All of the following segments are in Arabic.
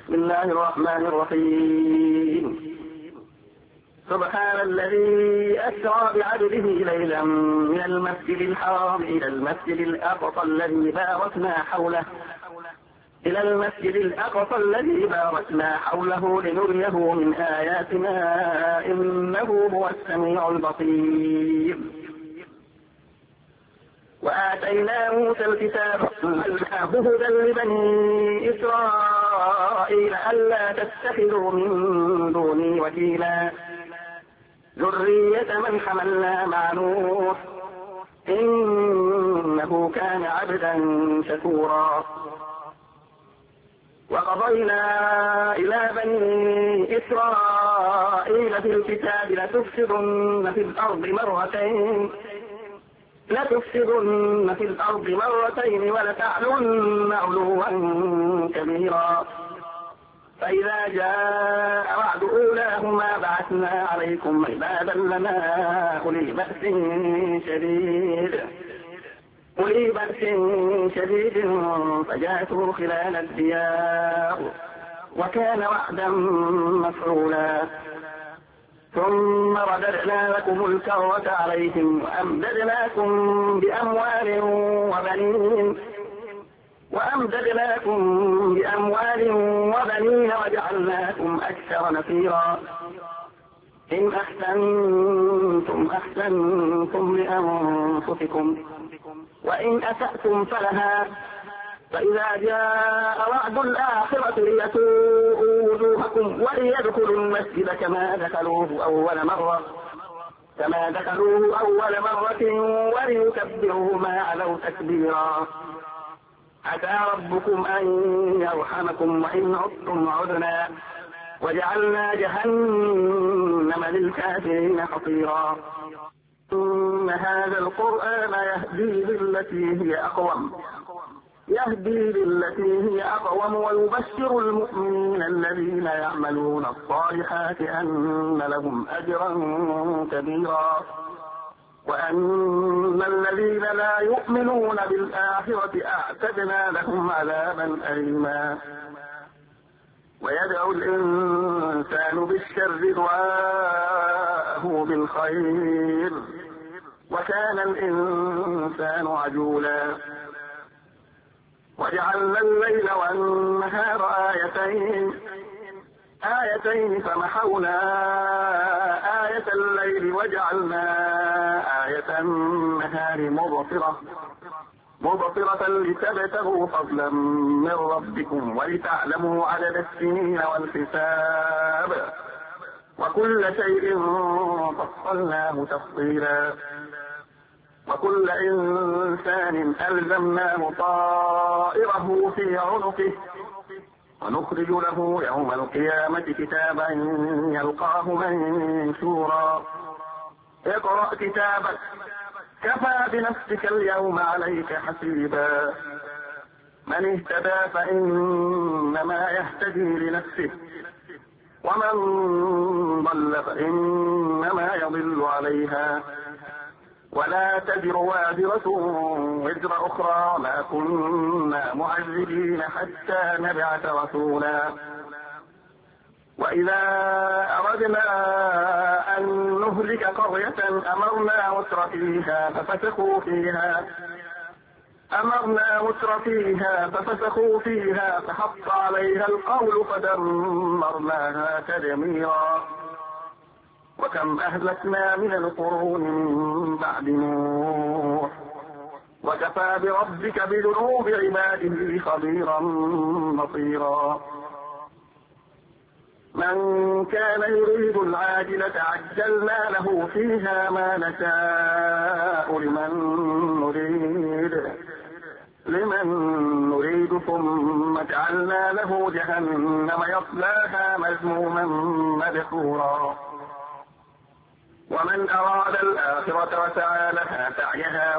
بسم الله الرحمن الرحيم. سبحان الذي أسرى بعبده ليلا من المسجد الحرام إلى المسجد الأقصى الذي باركنا حوله لنريه من آياتنا إنه هو السميع البصير. وآتينا موسى الكتاب هدى لبني إسرائيل ألا تتخذوا من دوني وكيلا ذرية من حملنا مع نوح إنه كان عبدا شكورا. وقضينا إلى بني إسرائيل في الكتاب لتفسدن في الأرض مرتين ولتعلن علوا كبيرا. فإذا جاء وعد أولاهما بعثنا عليكم عبادا لنا أولي بأس شديد فجاسوا خلال الديار وكان وعدا مفعولا. ثم رددنا لكم الكرة عليهم وأمددناكم بأموال وجعلناكم أكثر نفيرا. إن أحسنتم لأنفسكم وإن أسأتم فلها. فإذا جاء وعد الآخرة ليسوءوا وجوهكم وليدخلوا المسجد كما دخلوه أول مرة وليكبروا ما علوا تكبيرا. عسى ربكم أن يرحمكم وإن عدتم عدنا وجعلنا جهنم للكافرين حصيرا. إن هذا القرآن يهدي للتي هي أقوم ويبشر المؤمنين الذين يعملون الصالحات أن لهم أجرا كبيرا وأن الذين لا يؤمنون بالآخرة أعتدنا لهم عذابا أليما. ويدعو الإنسان بالشر دعاءه بالخير وكان الإنسان عجولا. وجعلنا الليل والنهار آيتين فمحونا آية الليل وجعلنا آية النهار مبصرة لتبتغوا فضلا من ربكم ولتعلموا عدد السنين والحساب وكل شيء فصلناه تفصيلا. وكل إنسان ألزمناه طائره في عنقه ونخرج له يوم القيامة كتابا يلقاه منشورا. اقرأ كتابك كفى بنفسك اليوم عليك حسيبا. من اهتدى فإنما يهتدي لنفسه ومن ضل فإنما يضل عليها ولا تزر وازرة وزر أخرى ما كنا معذبين حتى نبعث رسولا. وإذا أردنا أن نهلك قرية أمرنا متر فيها فحق عليها القول فدمرناها تدميرا. وكم أهلكنا من القرون من بعد نوح وكفى بربك بذنوب عباده خبيرا بصيرا. من كان يريد العاجلة عجلنا له فيها ما نشاء لمن نريد ثم جعلنا له جهنم يصلاها مذموما مدحورا. ومن أراد الآخرة وسعى لها سعيها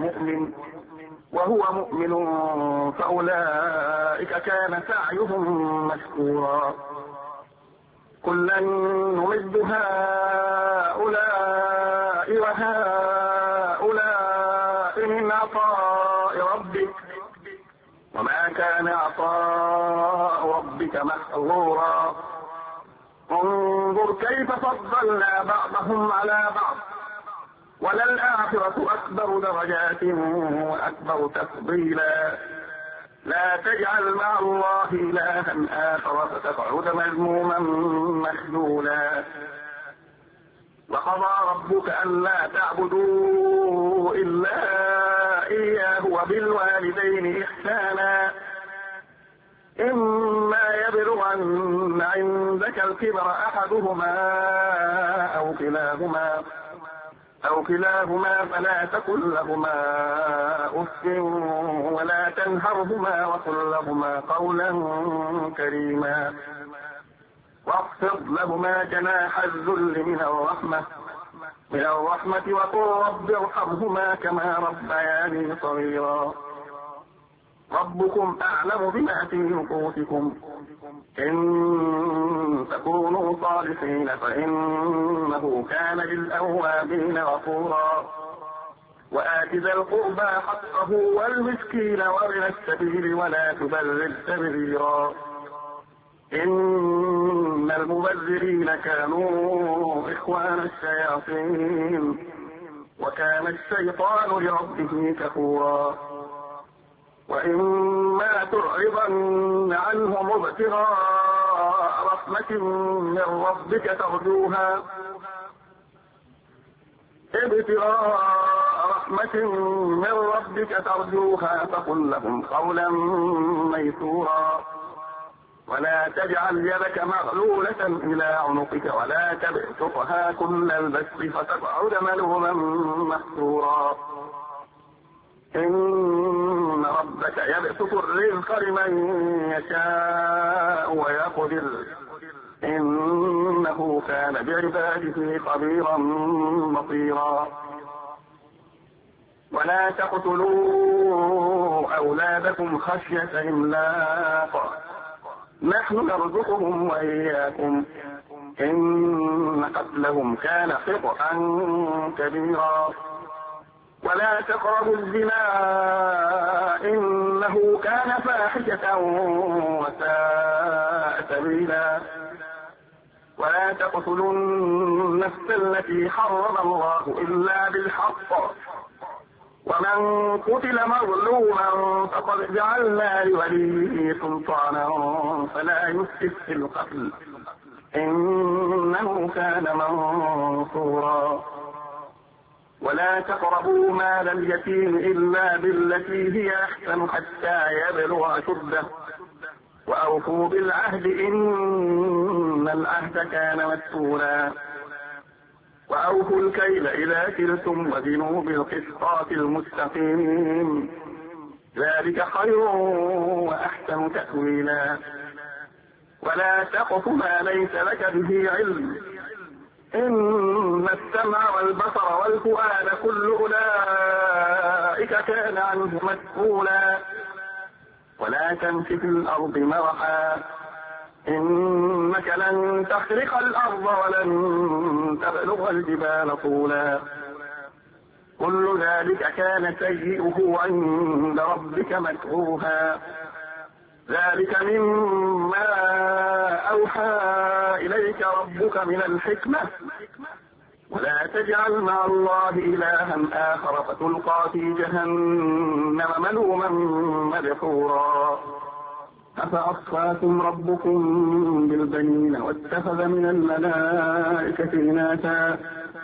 وهو مؤمن فأولئك كان سعيهم مشكورا. كلا نمد هؤلاء وهؤلاء من عطاء ربك وما كان عطاء ربك ربك محظورا. انظر كيف فضلنا بعضهم على بعض وللآخرة أكبر درجات وأكبر تفضيلا. لا تجعل مع الله إلها آخر فتقعد مذموما مخذولا. وقضى ربك ألا تعبدوا إلا إياه وبالوالدين إحسانا. إما يبلغن عندك الكبر أحدهما أو كلاهما فلا تقل لهما أف ولا تنهرهما وقل لهما قولا كريما. واخفض لهما جناح الذل من الرحمة وقل رب ارحمهما كما ربياني صغيرا. ربكم أعلم بما في نفوسكم إن تكونوا صالحين فإنه كان للأوابين غفورا. وآت ذا القربى حقه والمسكين وابن السبيل ولا تبذر تبذيرا. إن المبذرين كانوا إخوان الشياطين وكان الشيطان لربه كفورا. وإما تعرضن عنهم ابتغاء رحمة من ربك ترجوها فقل لهم قولا ميسورا. ولا تجعل يدك مغلولة إلى عنقك ولا تبسطها كل البسط فتقعد ملوما محسورا. إن ربك يبسط الرزق لمن يشاء ويقدر إنه كان بعباده خبيرا بصيرا. ولا تقتلوا أولادكم خشية إملاق نحن نرزقهم وإياكم إن قتلهم كان خطأ كبيرا. ولا تقربوا الزنا إنه كان فاحشة وساء سبيلا. ولا تقتلوا النفس التي حرم الله إلا بالحق ومن قتل مظلوما فقد جعلنا لوليه سلطانا فلا يسرف في القتل إنه كان منصورا. ولا تقربوا مال اليتيم إلا بالتي هي أحسن حتى يبلغ أشده وأوفوا بالعهد إن العهد كان مسؤولا. وأوفوا الكيل إذا كلتم وزنوا بالقسطاس المستقيم ذلك خير وأحسن تأويلا. ولا تقف ما ليس لك به علم إن السمع والبصر والفؤاد كل أولئك كان عنه مسؤولا. ولا تمش في الأرض مرحا إنك لن تخرق الأرض ولن تبلغ الجبال طولا. كل ذلك كان سيئه عند ربك مكروها. ذلك مما أوحى إليك ربك من الحكمة. ولا تجعل مع الله إلها آخر فتلقى في جهنم ملوما مدحورا. أفأصفاكم ربكم بالبنين واتخذ من الملائكة إناثا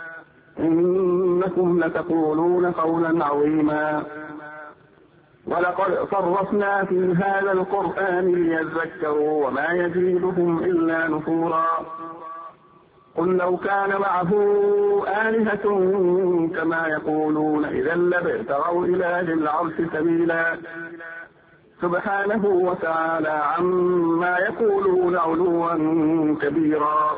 إنكم لتقولون قولا عظيما. ولقد صرفنا في هذا القرآن ليذكروا وما يزيدهم إلا نفورا. قل لو كان معه آلهة كما يقولون إذا لابتغوا إلى ذي العرش سبيلا. سبحانه وتعالى عما يقولون علوا كبيرا.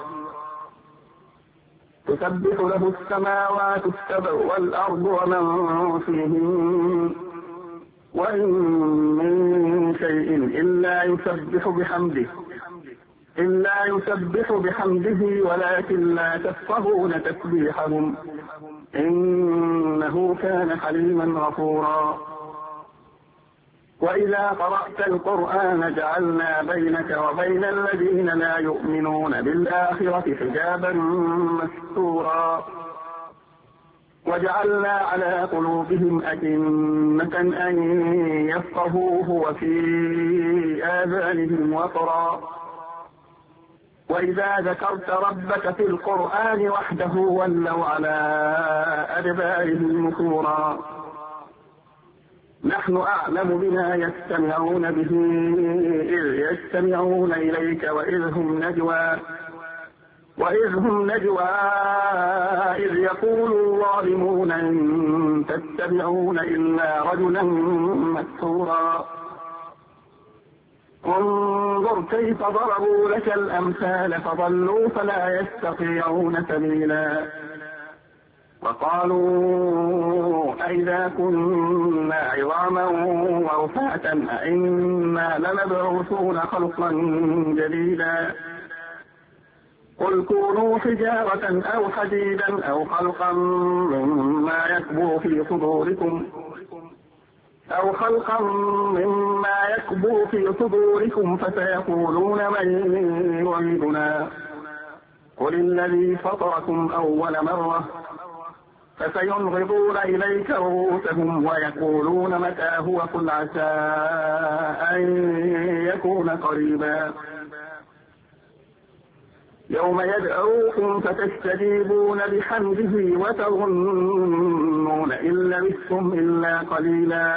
تسبح له السماوات السبع والأرض ومن فيهن وإن من شيء إلا يسبح بحمده ولكن لا تفقهون تسبيحهم إنه كان حليما غفورا. وإذا قرأت القرآن جعلنا بينك وبين الذين لا يؤمنون بالآخرة حجابا مستورا وجعلنا على قلوبهم أكنة أن يفقهوه وفي آذانهم وقرا وإذا ذكرت ربك في القرآن وحده ولوا على أدبارهم نفورا نحن أعلم بما يستمعون به إذ يستمعون إليك وإذ هم نجوى إذ يقول الظالمون إن تتبعون إلا رجلا مسحورا انظر كيف ضربوا لك الأمثال فضلوا فلا يستطيعون سبيلا وقالوا أئذا كنا عظاما ورفاتا أئنا لمبعوثون خلقا جديدا قل كونوا حجارة أو حديدا أو خلقا مما يكبر في صدوركم فسيقولون من يعيدنا قل الذي فطركم أول مرة فسينغضون إليك رؤوسهم ويقولون متى هو قل عسى أن يكون قريبا يوم يدعوكم فتستجيبون بحمده وتظنون إن لبثتم إلا قليلا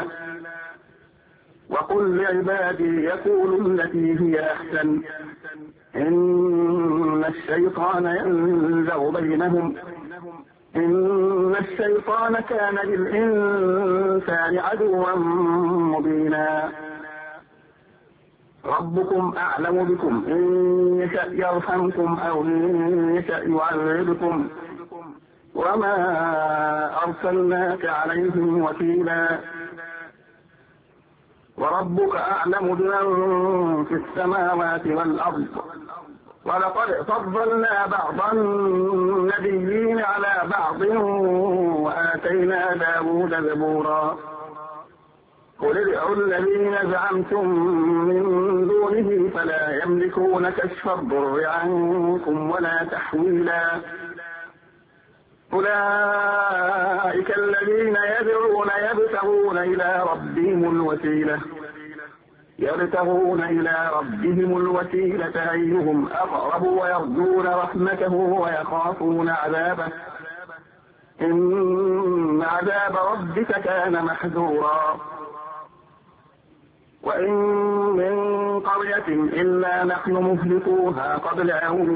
وقل لعبادي يقولوا التي هي أحسن إن الشيطان كان للإنسان عدوا مبينا ربكم أعلم بكم إن يشأ يرحمكم أو إن يشأ يعذبكم وما أرسلناك عليهم وكيلا وربك أعلم بمن في السماوات والأرض ولقد فضلنا بعض النبيين على بعض وآتينا داود زبورا قل ادعوا الذين زعمتم من دونه فلا يملكون كشف الضر عنكم ولا تحويلا أولئك الذين يدعون يبتغون إلى ربهم الوسيلة أيهم أقرب ويرجون رحمته ويخافون عذابه إن عذاب ربك كان محذورا وإن من قرية إلا نحن مهلكوها قبل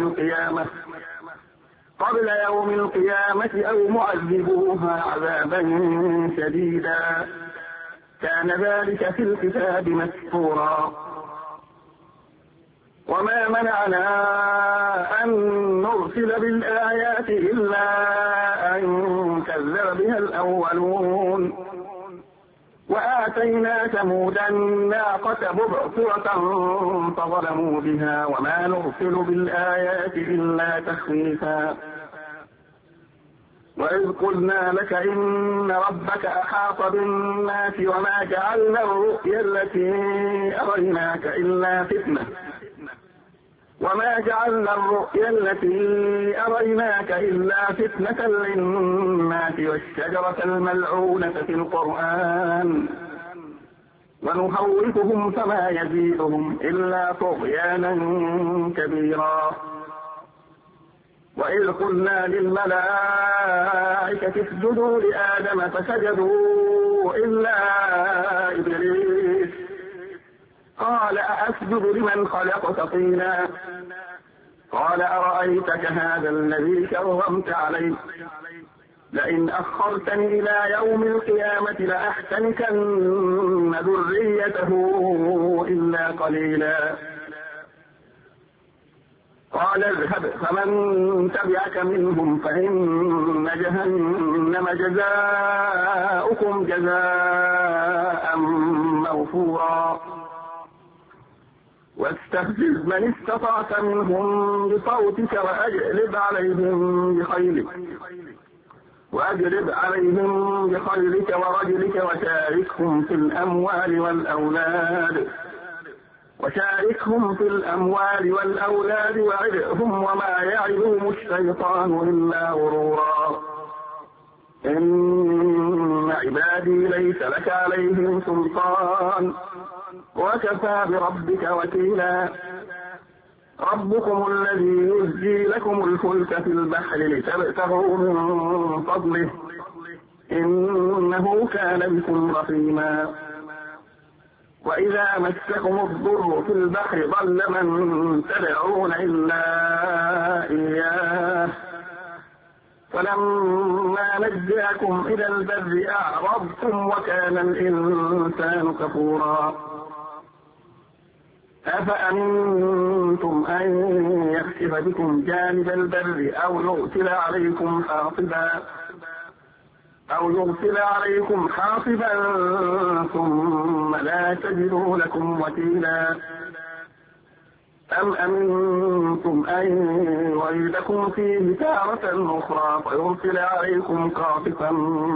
يوم القيامة أو معذبوها عذابا شديدا كان ذلك في الكتاب مسطورا وما منعنا أن نرسل بالآيات إلا أن كذب بها الأولون وآتينا ثمود الناقة مبصرة فظلموا بها وما نرسل بالآيات إلا تخويفا وإذ قلنا لك إن ربك أحاط بالناس وما جعلنا الرؤيا التي أريناك إلا فتنة للناس والشجرة الملعونة في القرآن ونخوفهم فما يزيدهم إلا طغيانا كبيرا وإذ قلنا للملائكة اسجدوا لآدم فسجدوا إلا إبليس قال أأسجد لمن خلقت طينا قال أرأيتك هذا الذي كرمت عليه لئن أخرتني إلى يوم القيامة لأحتنكن ذريته إلا قليلا قال اذهب فمن تبعك منهم فإن جهنم جزاؤكم جزاء موفورا واستفزز من استطعت منهم بصوتك وأجلب عليهم بخيلك وأجلب عليهم بخيلك ورجلك وشاركهم في الأموال والأولاد وعدهم وما يعدهم الشيطان إلا غرورا. إن عبادي ليس لك عليهم سلطان وكفى بربك وكيلا. ربكم الذي يزجي لكم الفلك في البحر لتبتغوا من فضله إنه كان بكم رحيما. وإذا مسكم الضر في البحر ضل من تدعون إلا إياه فلما نجاكم إلى البر أعرضتم وكان الإنسان كفورا. أفأمنتم أن يخسف بكم جانب البر أو يرسل عليكم حاصبا ثم لا تجدوا لكم وكيلا. أم أمنتم أن يعيدكم فيه تارة أخرى فيرسل عليكم قاصفا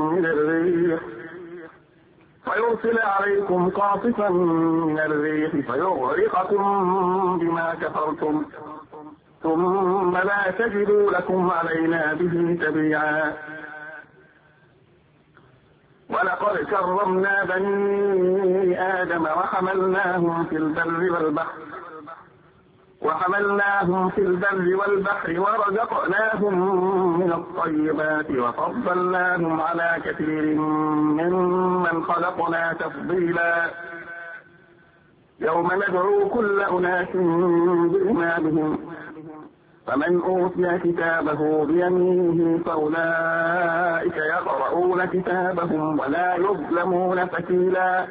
من الريح فيغرقكم بما كفرتم ثم لا تجدوا لكم علينا به تبيعا. ولقد كرمنا بني آدم وحملناهم في البر والبحر ورزقناهم من الطيبات وفضلناهم على كثير ممن خلقنا تفضيلا. يوم ندعو كل أناس بإمامهم فمن أوتي كتابه بيمينه فأولئك يقرؤون كتابهم ولا يظلمون فتيلا.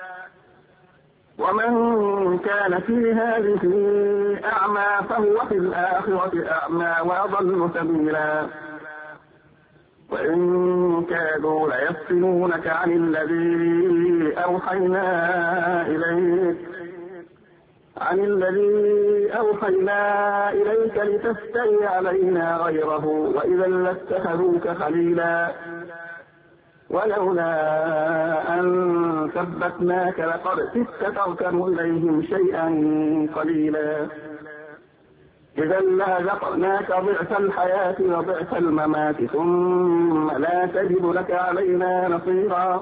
ومن كان في هذه أعمى فهو في الآخرة أعمى وأضل سبيلا. وإن كادوا ليفتنونك عن الذي أوحينا إليك لتفتري علينا غيره وإذا لاتخذوك خليلا. ولولا أن ثبتناك لقد كدت تركن إليهم شيئا قليلا. إذا لأذقناك ضعف الحياة وضعف الممات ثم لا تجد لك علينا نصيرا.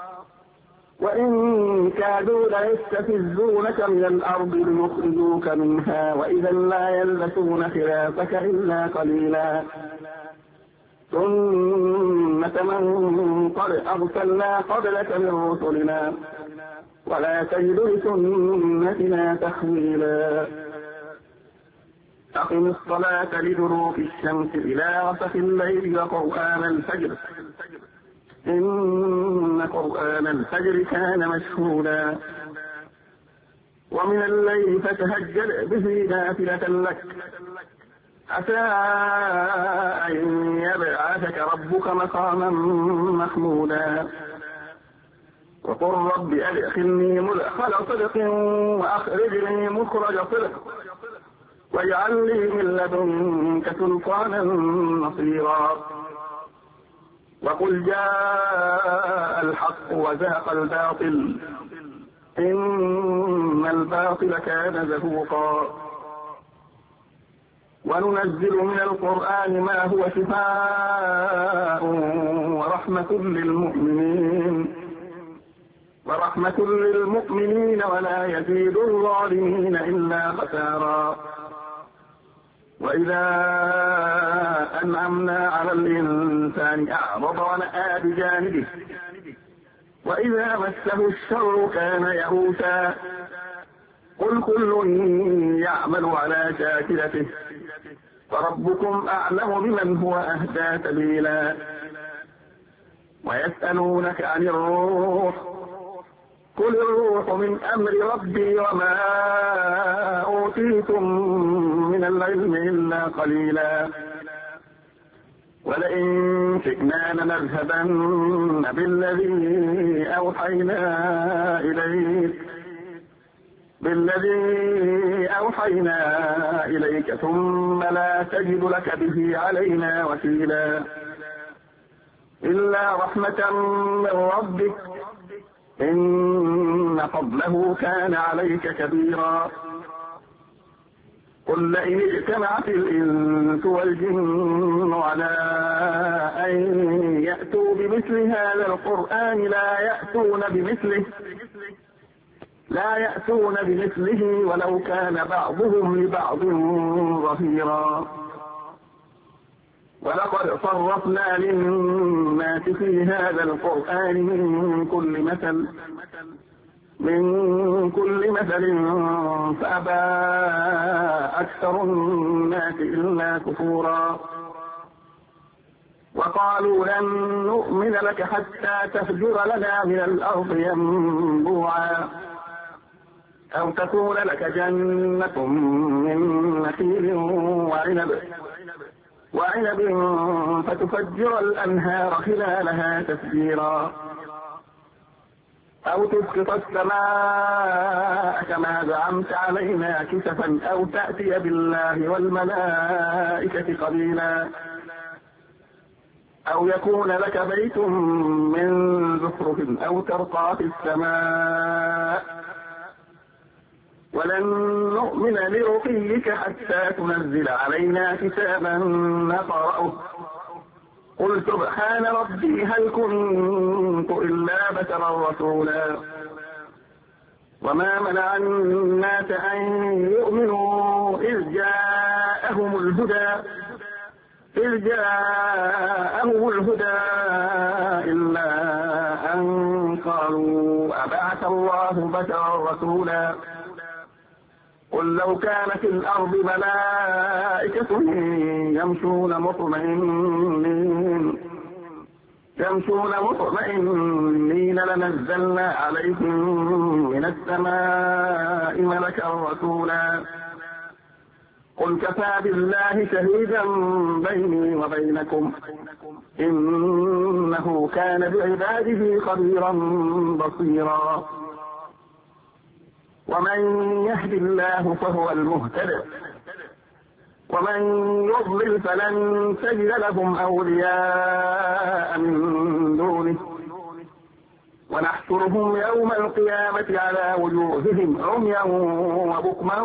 وإن كادوا ليستفزونك من الأرض ليخرجوك منها وإذا لا يلبثون خلافك إلا قليلا. سنة من قد أرسلنا قبلك من رسلنا ولا تجد لسنتنا تحويلا. أقم الصلاة لدلوك الشمس إلى غسق الليل وقرآن الفجر إن قرآن الفجر كان مشهودا. ومن الليل فتهجد به نافلة لك عسى أن يبعثك ربك مقاما محمودا. وقل رب أدخلني مدخل صدق وأخرجني مخرج صدق واجعل لي من لدنك سلطانا نصيرا. وقل جاء الحق وزهق الباطل إن الباطل كان زهوقا. وننزل من القرآن ما هو شفاء ورحمة للمؤمنين ولا يزيد الظالمين إلا خسارا. وإذا أنعمنا على الإنسان أعرض ونأى بجانبه وإذا مسه الشر كان يئوسا. قل كل يعمل على شاكلته فربكم أعلم بمن هو أهدى سبيلا. ويسألونك عن الروح قل الروح من أمر ربي وما أوتيتم من العلم إلا قليلا. ولئن شئنا لنذهبن بالذي أوحينا إليك ثم لا تجد لك به علينا وكيلا. إلا رحمة من ربك إن فضله كان عليك كبيرا. قل لئن اجتمعت الإنس والجن على أن يأتوا بمثل هذا القرآن لا يأتون بمثله ولو كان بعضهم لبعض ظهيرا. ولقد صرفنا للناس في هذا القرآن من كل مثل فأبى أكثر الناس إلا كفورا. وقالوا لن نؤمن لك حتى تفجر لنا من الأرض ينبوعا أو تكون لك جنة من نخيل وعنب فتفجر الأنهار خلالها تفجيرا أو تسقط السماء كما زعمت علينا كسفا أو تأتي بالله والملائكة قبيلا أو يكون لك بيت من زخرف أو ترقى في السماء ولن نؤمن لرقيك حتى تنزل علينا كتابا نقرأه قل سبحان ربي هل كنت إلا بشرا رسولا. وما منع الناس أن يؤمنوا إذ جاءهم الهدى إلا أن قالوا أبعث الله بشرا رسولا. قل لو كان في الأرض ملائكة يمشون مطمئنين لنزلنا عليهم من السماء ملكا رسولا. قل كفى بالله شهيدا بيني وبينكم إنه كان بعباده خبيرا بصيرا. ومن يهد الله فهو المهتد ومن يضلل فلن تجد لهم أولياء من دونه ونحشرهم يوم القيامة على وجوههم عميا وبكما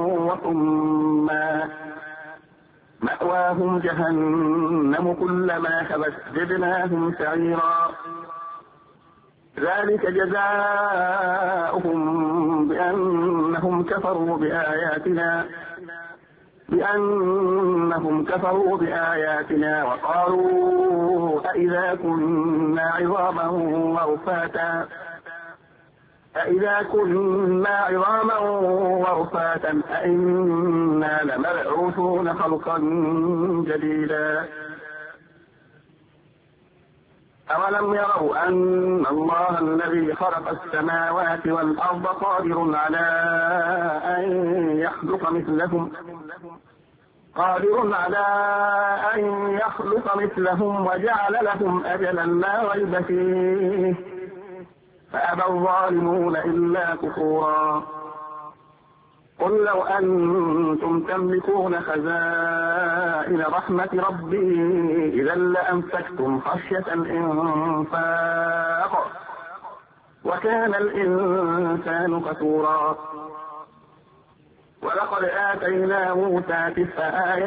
وصما مأواهم جهنم كلما خبت زدناهم سعيرا. ذلك جزاؤهم بأنهم كفروا بآياتنا وقالوا أإذا كنا عظاما ورفاتا أإنا لمبعوثون خلقا جديدا. أولم يروا أن الله الذي خلق السماوات والأرض قادر على أن يخلق مثلهم وجعل لهم أجلا لا ريب فيه فأبى الظالمون إلا كفورا. قل لو أنتم تملكون خزائن رحمة ربي إذا لأمسكتم خشية الإنفاق وكان الإنسان كفورا. ولقد آتينا موسى 9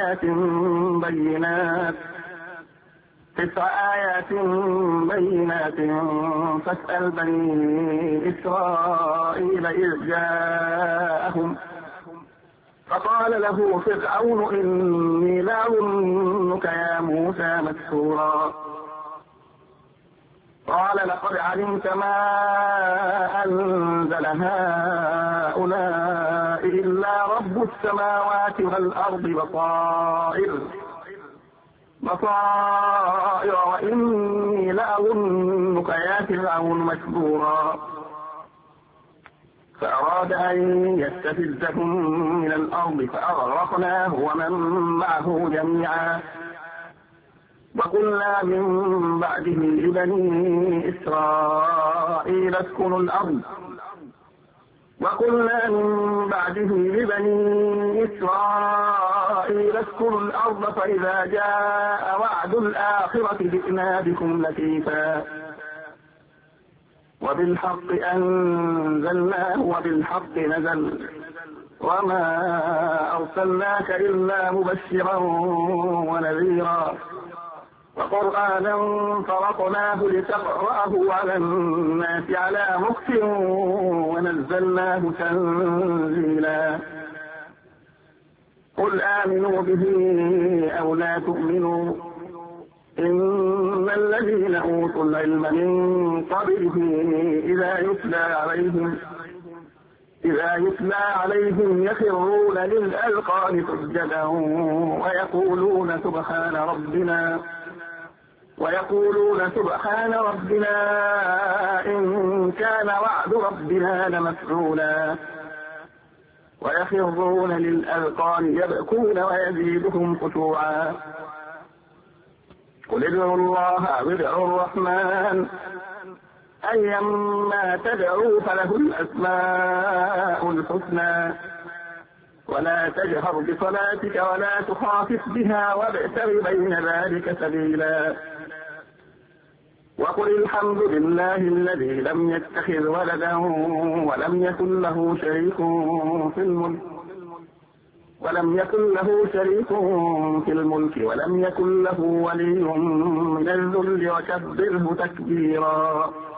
آيات بينات فاسأل بني إسرائيل إذ جاءهم فقال له فرعون إني لأظنك يا موسى مسحورا. قال لقد علمت ما أنزل هؤلاء إلا رب السماوات والأرض بصائر وإني لأظنك يا فرعون مسحورا. فأراد أن يستفزهم من الأرض فأغرقناه ومن معه جميعا. وقلنا من بعده لبني إسرائيل اسكنوا وقيل اسكنوا الأرض فإذا جاء وعد الآخرة جئنا بكم لفيفا وبالحق أنزلناه وبالحق نزل وما أرسلناك إلا مبشرا ونذيرا وقرآنا فرقناه لتقرأه على الناس على مكث ونزلناه تنزيلا قل آمنوا به أو لا تؤمنوا إن الذين أوتوا العلم من قبله إذا يتلى عليهم يخرون للأذقان سجدا ويقولون سبحان ربنا إن كان وعد ربنا لمفعولا ويخرون للأذقان يبكون ويزيدهم خشوعا قل ادعوا الله أو ادعوا الرحمن أيما تدعوا فله الأسماء الحسنى ولا تجهر بصلاتك ولا تخافت بها وابتغ بين ذلك سبيلا وقل الحمد لله الذي لم يتخذ ولدا ولم يكن له شريك في الملك ولم يكن له ولي من الذل وكبره تكبيرا